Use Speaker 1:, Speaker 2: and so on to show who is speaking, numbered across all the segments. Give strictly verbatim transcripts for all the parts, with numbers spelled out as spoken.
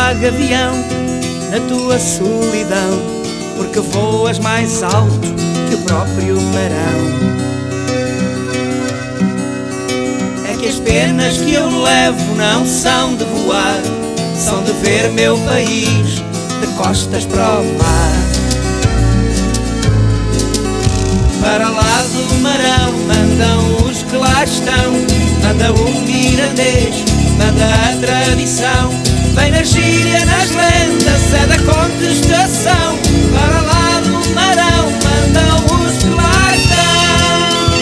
Speaker 1: lá, gavião, na tua solidão, porque voas mais alto que o próprio marão. É que as penas que eu levo não são de voar, são de ver meu país de costas para o mar. Para lá do marão mandam os que lá estão, manda o mirandês, manda a tradição, vem na gíria, nas lendas, é da contestação. Para lá do marão mandam os que lá estão.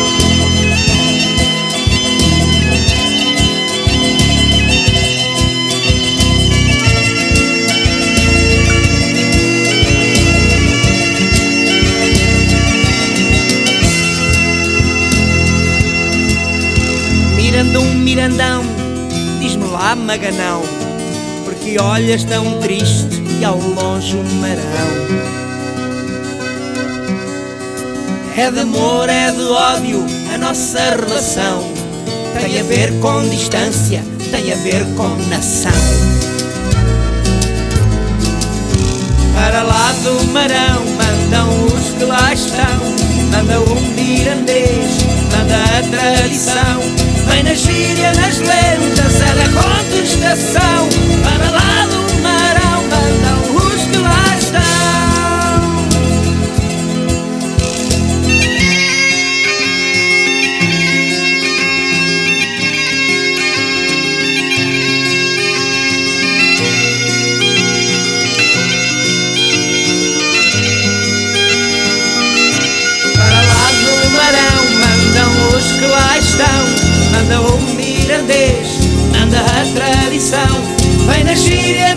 Speaker 1: Mirandão, mirandão, diz-me lá, maganão, porque olhas tão triste e ao longe o marão. É de amor, é de ódio a nossa relação, tem a ver com distância, tem a ver com nação. Para lá do marão mandam os que lá estão, manda o mirandês, manda a tradição, vem na gíria, nas lendas, é da contestação. Para lá do marão mandam os que lá estão. Para lá do marão mandam os que lá estão, manda o mirandês, manda a tradição, vem na gíria,